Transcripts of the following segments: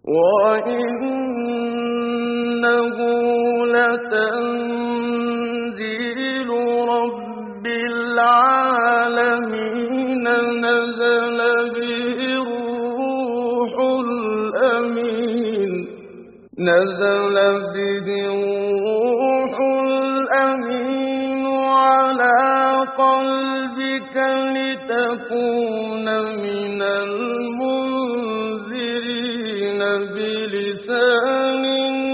وإنه لتنزيل رب العالمين نزل به الروح الأمين على قلبك لتكون من المنذرين بلسان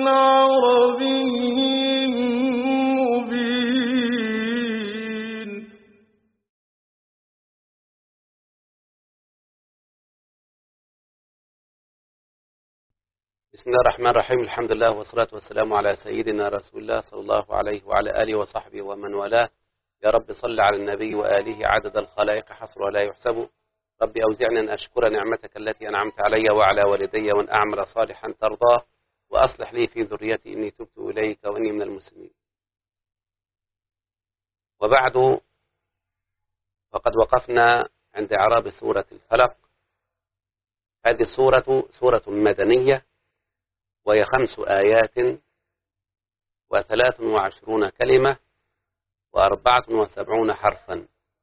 عربي مبين. بسم الله الرحمن الرحيم. الحمد لله والصلاة والسلام على سيدنا رسول الله صلى الله عليه وعلى آله وصحبه ومن والاه. يا رب صل على النبي وآله عدد الخلائق حصر ولا يحسب. رب أوزعني أن أشكر نعمتك التي أنعمت علي وعلى والدي وأن أعمل صالحا ترضاه وأصلح لي في ذريتي إني تبت إليك وإني من المسلمين. وبعد، فقد وقفنا عند إعراب سورة الفلق. هذه سورة مدنية، وهي 5 آيات و23 كلمة و74 حرفا.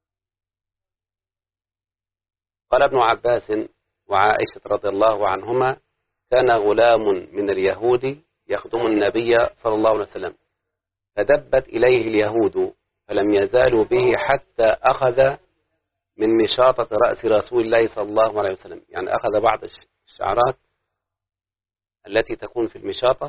قال ابن عباس وعائشة رضي الله عنهما: كان غلام من اليهود يخدم النبي صلى الله عليه وسلم، فدبت إليه اليهود فلم يزالوا به حتى أخذ من مشاطة رأس رسول الله صلى الله عليه وسلم، يعني أخذ بعض الشعرات التي تكون في المشاطة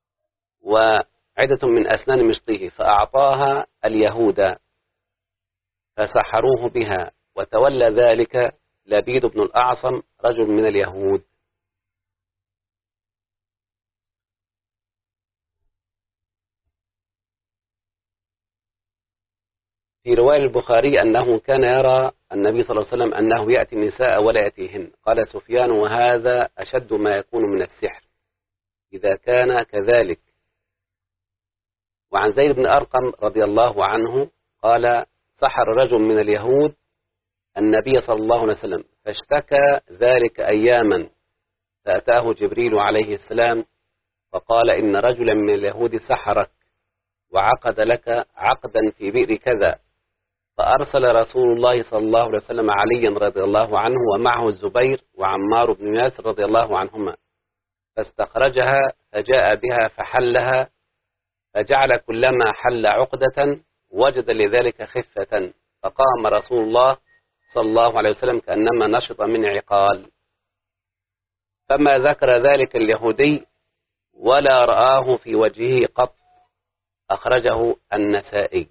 وعدة من أسنان مشطه فأعطاها اليهود فسحروه بها، وتولى ذلك لبيد بن الأعصم رجل من اليهود. في رواية البخاري أنه كان يرى النبي صلى الله عليه وسلم أنه يأتي النساء ولا يأتيهن. قال سفيان: وهذا أشد ما يكون من السحر إذا كان كذلك. وعن زيد بن أرقم رضي الله عنه قال: سحر رجل من اليهود النبي صلى الله عليه وسلم فاشتكى ذلك أياما، فأتاه جبريل عليه السلام فقال: إن رجلا من اليهود سحرك وعقد لك عقدا في بئر كذا. فأرسل رسول الله صلى الله عليه وسلم عليا رضي الله عنه ومعه الزبير وعمار بن ياسر رضي الله عنهما، فاستخرجها فجاء بها فحلها، فجعل كلما حل عقدة وجد لذلك خفة، فقام رسول الله صلى الله عليه وسلم كأنما نشط من عقال، فما ذكر ذلك اليهودي ولا رآه في وجهه قط. أخرجه النسائي.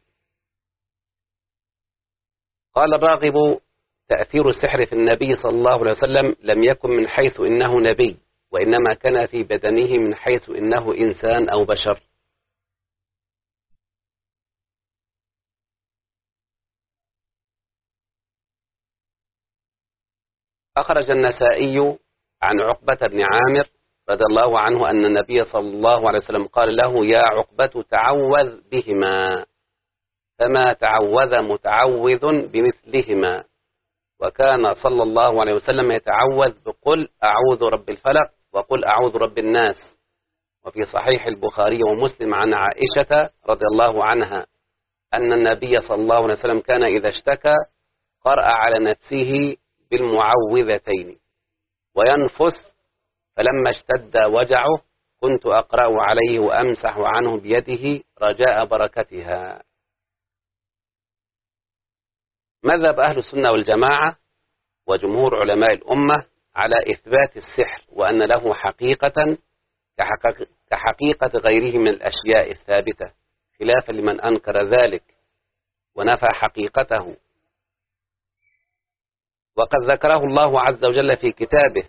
قال الراغب: تأثير السحر في النبي صلى الله عليه وسلم لم يكن من حيث إنه نبي، وإنما كان في بدنه من حيث إنه إنسان أو بشر. أخرج النسائي عن عقبة بن عامر رضي الله عنه أن النبي صلى الله عليه وسلم قال له: يا عقبة تعوذ بهما، فما تعوذ متعوذ بمثلهما. وكان صلى الله عليه وسلم يتعوذ بقل أعوذ رب الفلق وقل أعوذ رب الناس. وفي صحيح البخاري ومسلم عن عائشة رضي الله عنها أن النبي صلى الله عليه وسلم كان إذا اشتكى قرأ على نفسه بالمعوذتين وينفث، فلما اشتد وجعه كنت أقرأ عليه وأمسح عنه بيده رجاء بركتها. مذهب أهل السنة والجماعة وجمهور علماء الأمة على إثبات السحر، وأن له حقيقة كحقيقة غيره من الأشياء الثابتة، خلافا لمن أنكر ذلك ونفى حقيقته. وقد ذكره الله عز وجل في كتابه،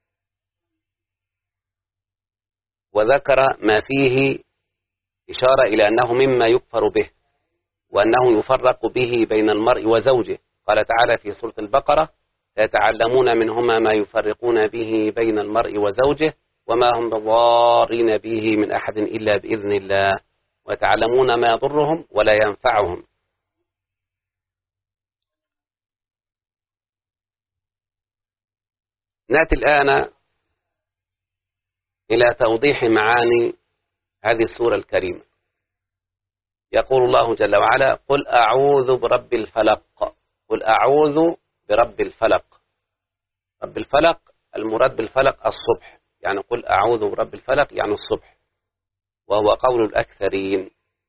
وذكر ما فيه إشارة إلى أنه مما يكفر به، وأنه يفرق به بين المرء وزوجه. قال تعالى في سورة البقرة: يتعلمون منهما ما يفرقون به بين المرء وزوجه وما هم بضارين به من أحد إلا بإذن الله، ويتعلمون ما يضرهم ولا ينفعهم. نأتي الآن إلى توضيح معاني هذه السورة الكريمة. يقول الله جل وعلا: قل أعوذ برب الفلق. قل أعوذ برب الفلق. رب الفلق المراد بالفلق الصبح، يعني قل أعوذ برب الفلق يعني الصبح، وهو قول الأكثرين،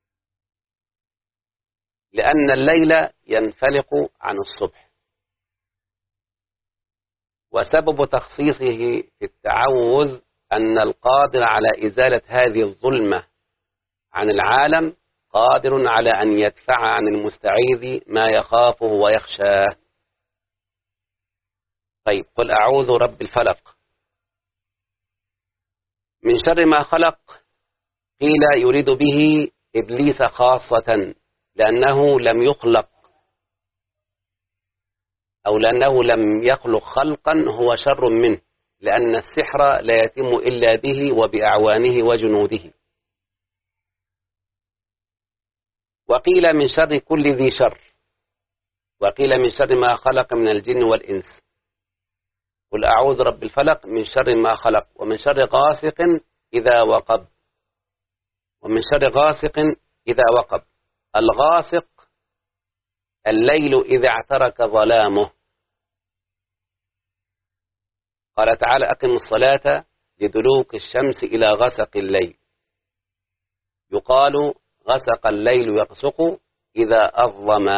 لأن الليل ينفلق عن الصبح. وسبب تخصيصه في التعوذ أن القادر على إزالة هذه الظلمة عن العالم قادر على أن يدفع عن المستعيذ ما يخافه ويخشاه. طيب، قل أعوذ رب الفلق من شر ما خلق. قيل يريد به إبليس خاصة، لأنه لم يخلق أو لأنه لم يخلق خلقا هو شر منه، لأن السحر لا يتم إلا به وبأعوانه وجنوده. وقيل من شر كل ذي شر، وقيل من شر ما خلق من الجن والإنس. قل أعوذ رب الفلق من شر ما خلق، ومن شر غاسق إذا وقب، ومن شر غاسق إذا وقب. الغاسق الليل إذا اعترك ظلامه. قال تعالى: أقم الصلاة لدلوك الشمس إلى غسق الليل. يقال غسق الليل يغسق إذا أظلم.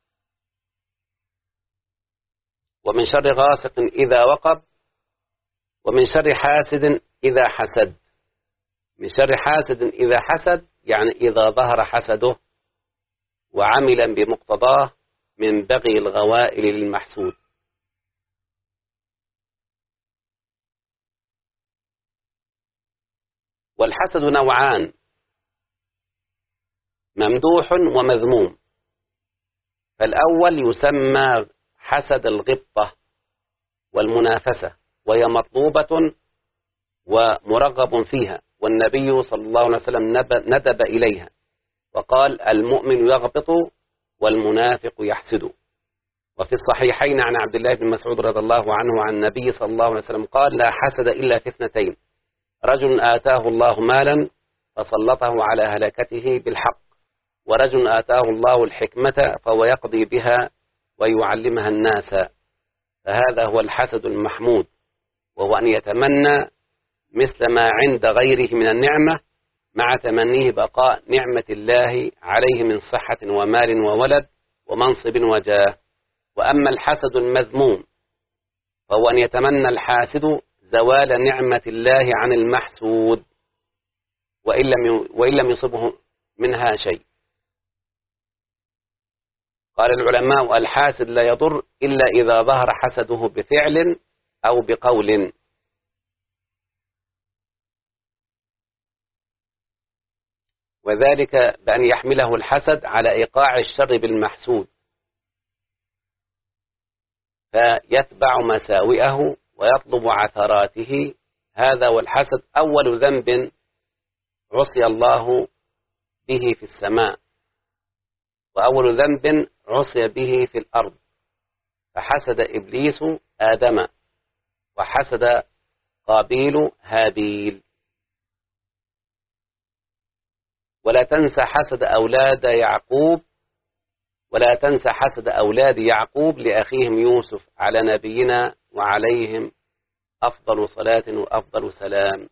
ومن شر غاسق إذا وقب، ومن شر حاسد إذا حسد. من شر حاسد إذا حسد يعني إذا ظهر حسده وعملا بمقتضاه من بغي الغوائل للمحسود. والحسد نوعان: ممدوح ومذموم. فالأول يسمى حسد الغبطة والمنافسة، وهي مطلوبة ومرغب فيها، والنبي صلى الله عليه وسلم ندب إليها وقال: المؤمن يغبط والمنافق يحسد. وفي الصحيحين عن عبد الله بن مسعود رضي الله عنه عن النبي صلى الله عليه وسلم قال: لا حسد إلا في اثنتين: رجل آتاه الله مالا فسلطه على هلكته بالحق، ورجل آتاه الله الحكمة فهو يقضي بها ويعلمها الناس. فهذا هو الحسد المحمود، وهو أن يتمنى مثل ما عند غيره من النعمة مع تمنيه بقاء نعمة الله عليه من صحة ومال وولد ومنصب وجاه. وأما الحسد المذموم فهو أن يتمنى الحاسد زوال نعمة الله عن المحسود وإن لم يصبه منها شيء. قال العلماء: الحاسد لا يضر إلا إذا ظهر حسده بفعل أو بقول. وذلك بأن يحمله الحسد على إيقاع الشر بالمحسود فيتبع مساوئه ويطلب عثراته. هذا والحسد أول ذنب عصي الله به في السماء، وأول ذنب عصي به في الأرض. فحسد إبليس آدم، وحسد قابيل هابيل. ولا تنسى حسد أولاد يعقوب، ولا تنسى حسد أولاد يعقوب لأخيهم يوسف على نبينا وعليهم أفضل صلاة وأفضل سلام.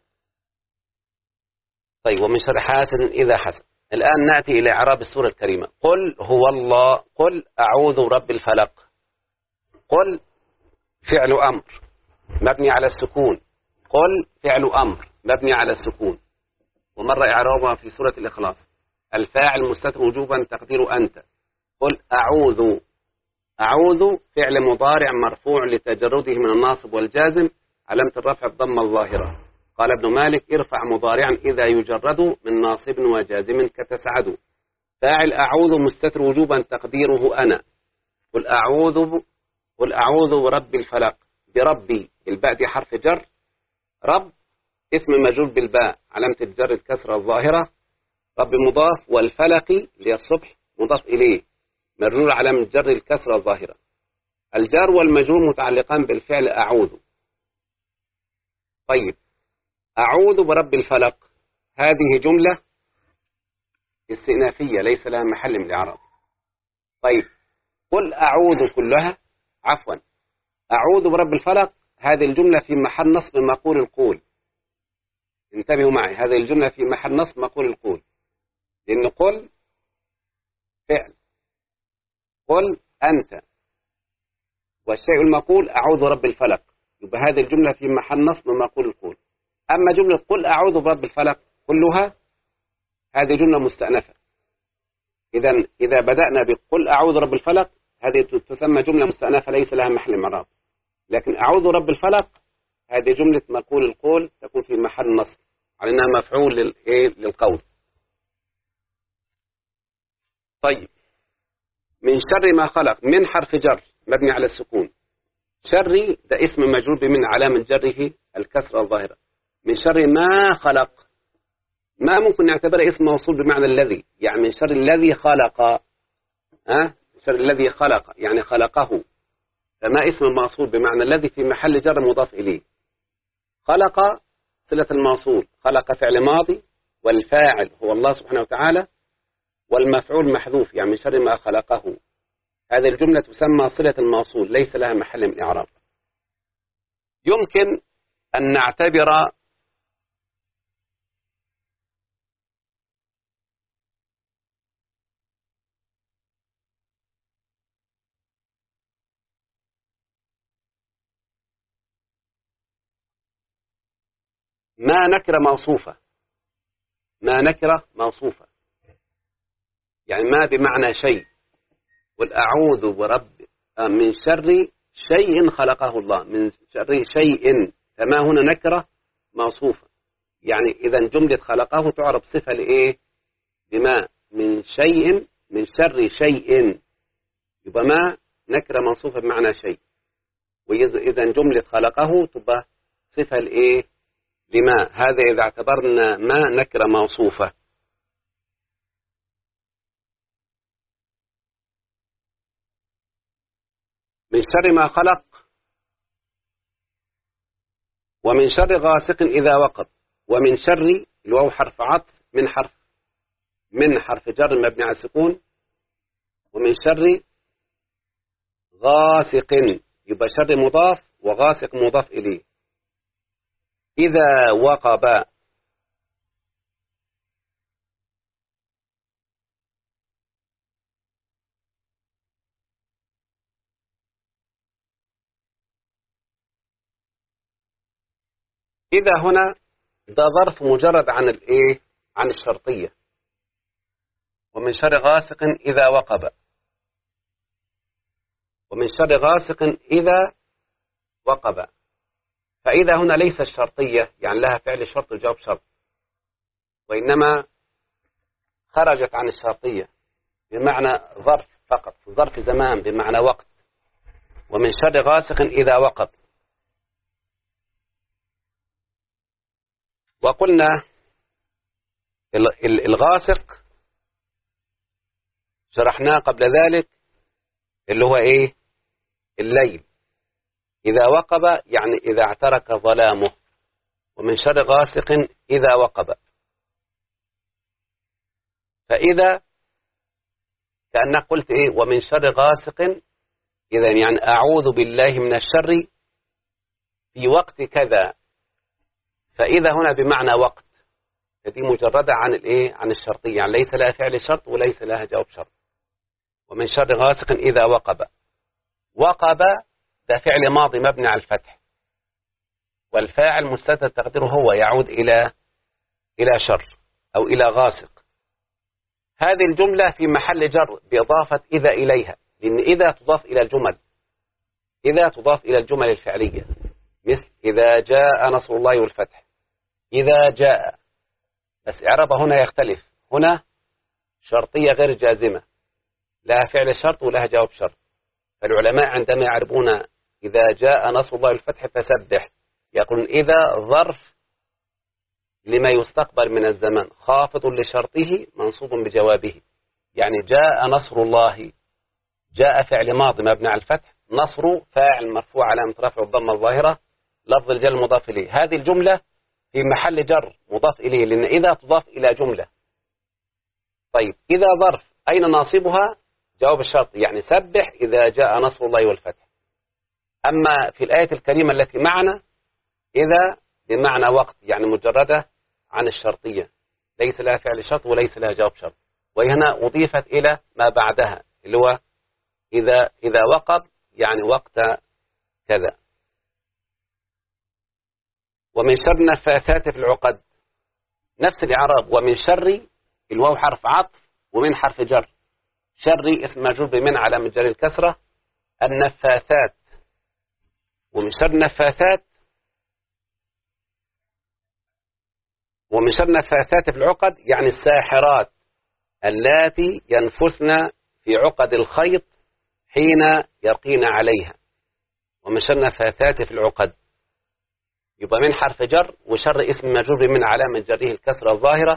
طيب، ومن شر حاسد إذا حسد. الآن نأتي إلى إعراب السورة الكريمة. قل هو الله. قل أعوذ برب الفلق. قل فعل أمر مبني على السكون. قل فعل أمر مبني على السكون، ومر إعرابها في سورة الإخلاص. الفاعل مستتر وجوبا تقدير أنت. قل أعوذ. أعوذ فعل مضارع مرفوع لتجرده من الناصب والجازم، علامة الرفع الضمة الظاهرة. قال ابن مالك: ارفع مضارعا إذا يجرد من ناصب وجازم كتسعد. فاعل أعوذ مستتر وجوبا تقديره أنا. قل أعوذ برب الفلق. بربي الباء دي حرف جر. رب اسم مجرور بالباء، علامة الجر الكسرة الظاهرة. رب مضاف، والفلق اللي هي الصبح مضاف إليه مجرور علامة الجر الكسرة الظاهرة. الجار والمجرور متعلقان بالفعل أعوذ. طيب، أعوذ برب الفلق هذه جملة استئنافية ليس لها محل من الإعراب. طيب قل أعوذ كلها، عفوا، أعوذ برب الفلق هذه الجملة في محل نصب مقول القول. انتبهوا معي، هذه الجملة في محل نصب مقول القول، لأن قل فعل، قل أنت، والشيء المقول أعوذ برب الفلق، يبقى هذه الجملة في محل نصب مقول القول. أما جملة قل أعوذ برب الفلق كلها هذه جملة مستأنفة. إذا بدأنا بقل أعوذ برب الفلق هذه تسمى جملة مستأنفة ليس لها محل إعراب. لكن أعوذ برب الفلق هذه جملة مقول القول تكون في محل نصب على أنها مفعول للقول. طيب من شر ما خلق، من حرف جر مبني على السكون، شر ده اسم مجرور بمن علامة جره الكسرة الظاهرة. من شر ما خلق، ما ممكن نعتبره اسم موصول بمعنى الذي، يعني من شر الذي خلق، شر الذي خلق يعني خلقه، فما اسم الموصول بمعنى الذي في محل جر مضاف إليه. خلق صلة الموصول، خلق فعل ماضي والفاعل هو الله سبحانه وتعالى والمفعول محذوف، يعني من شر ما خلقه. هذه الجملة تسمى صلة الموصول ليس لها محل من إعراب. يمكن أن نعتبر ما نكرة موصوفة، ما نكرة موصوفة يعني ما بمعنى شيء. قل أعوذ برب من شر شيء خلقه الله، من شر شيء، فما هنا نكرة موصوفة، يعني إذا جملة خلقه تعرف صفة لإيه؟ بما، من شيء، من شر شيء، يبقى ما نكرة موصوفة بمعنى شيء، وإذا جملة خلقه تبقى صفة لإيه؟ لما. هذا إذا اعتبرنا ما نكرة موصوفة. من شر ما خلق، ومن شر غاسق إذا وقب، ومن شر الواو حرف عطف من حرف جر مبني على السكون، ومن شر غاسق يبقى شر مضاف وغاسق مضاف إليه. إذا وقب، إذا هنا ده ظرف مجرد عن الإيه؟ عن الشرطية. ومن شر غاسق إذا وقب، ومن شر غاسق إذا وقب، فإذا هنا ليس الشرطية يعني لها فعل شرط وجواب شرط، وإنما خرجت عن الشرطية بمعنى ظرف فقط، ظرف زمان بمعنى وقت. ومن شر غاسق إذا وقب. وقلنا الغاسق شرحناه قبل ذلك اللي هو إيه؟ الليل. إذا وقب يعني إذا اعترك ظلامه. ومن شر غاسق إذا وقب، فإذا كأنك قلت إيه؟ ومن شر غاسق، إذا يعني أعوذ بالله من الشر في وقت كذا، فإذا هنا بمعنى وقت، فدي مجردة عن الإيه؟ عن الشرطية، يعني ليس لها فعل شرط وليس لها جواب شرط. ومن شر غاسق إذا وقب. وقب ده فعل ماضي مبني على الفتح، والفاعل مستتر تقديره هو، يعود إلى شر أو إلى غاسق. هذه الجملة في محل جر بإضافة إذا إليها، لأن إذا تضاف إلى الجمل، إذا تضاف إلى الجمل الفعلية، مثل إذا جاء نصر الله والفتح، إذا جاء، بس إعرابها هنا يختلف، هنا شرطية غير جازمة لها فعل شرط ولها جواب شرط. فالعلماء عندما يعربون إذا جاء نصر الله والفتح فسبح، يقولون إذا ظرف لما يستقبل من الزمان خافض لشرطه منصوب بجوابه، يعني جاء نصر الله، جاء فعل ماضي مبني على الفتح، نصر فاعل مرفوع علامة رفعه الضمة الظاهرة، لفظ الجر مضاف إليه. هذه الجملة في محل جر مضاف إليه، لأن إذا تضاف إلى جملة. طيب إذا ظرف أين ناصبها؟ جواب الشرط، يعني سبح إذا جاء نصر الله والفتح. أما في الآية الكريمة التي معنا إذا بمعنى وقت، يعني مجردة عن الشرطية، ليس لها فعل شرط وليس لها جواب شرط، وهنا أضيفت إلى ما بعدها اللي هو إذا وقب، يعني وقت كذا. ومن شر النفاثات في العقد، نفس الإعراب. ومن شر، الواو حرف عطف ومن حرف جر، شر اسم مجرور بمن علامة جر الكسرة، النفاثات. ومن شر النفاثات، ومن شر النفاثات في العقد يعني الساحرات اللاتي ينفثن في عقد الخيط حين يرقين عليها. ومن شر النفاثات في العقد، يبقى من حرف جر وشر اسم مجرور من علامة جره الكسرة الظاهرة.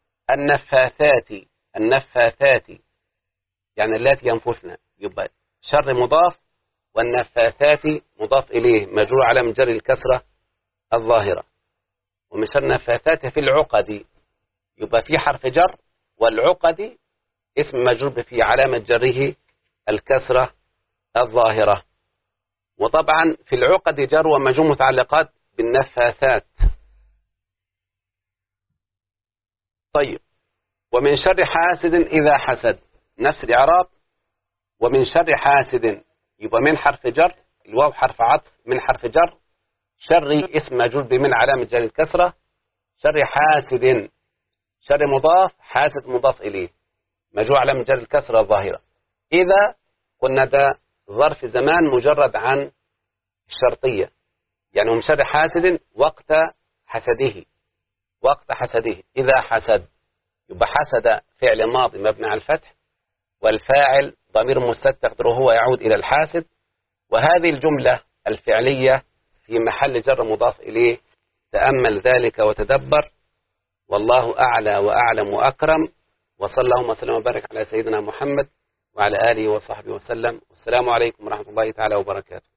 النفاثات يعني اللاتي ينفثن، يبقى شر مضاف والنفاثات مضاف إليه مجرور علامة جر الكسرة الظاهرة. ومن شر النفاثات في العقد، يبقى في حرف جر، والعقد اسم مجرور في علامة جره الكسرة الظاهرة. وطبعا في العقد جر ومجرور متعلقات بالنفاثات. طيب ومن شر حاسد إذا حسد، نفس الإعراب. ومن شر حاسد، يبقى من حرف جر، الواو حرف عطف من حرف جر، شر اسم مجرور بمن علامة جر الكسرة، شر حاسد شر مضاف، حاسد مضاف إليه مجرور علامة جر الكسرة الظاهرة. إذا قلنا ده ظرف زمان مجرد عن الشرطية، يعني من شر حاسد وقت حسده إذا حسد، يبقى حسد فعل ماضي مبني على الفتح، والفاعل ضمير مستتر هو يعود إلى الحاسد، وهذه الجملة الفعلية في محل جر مضاف إليه. تأمل ذلك وتدبر، والله أعلى وأعلم وأكرم، وصلى اللهم وسلم وبارك على سيدنا محمد وعلى آله وصحبه وسلم. والسلام عليكم ورحمة الله تعالى وبركاته.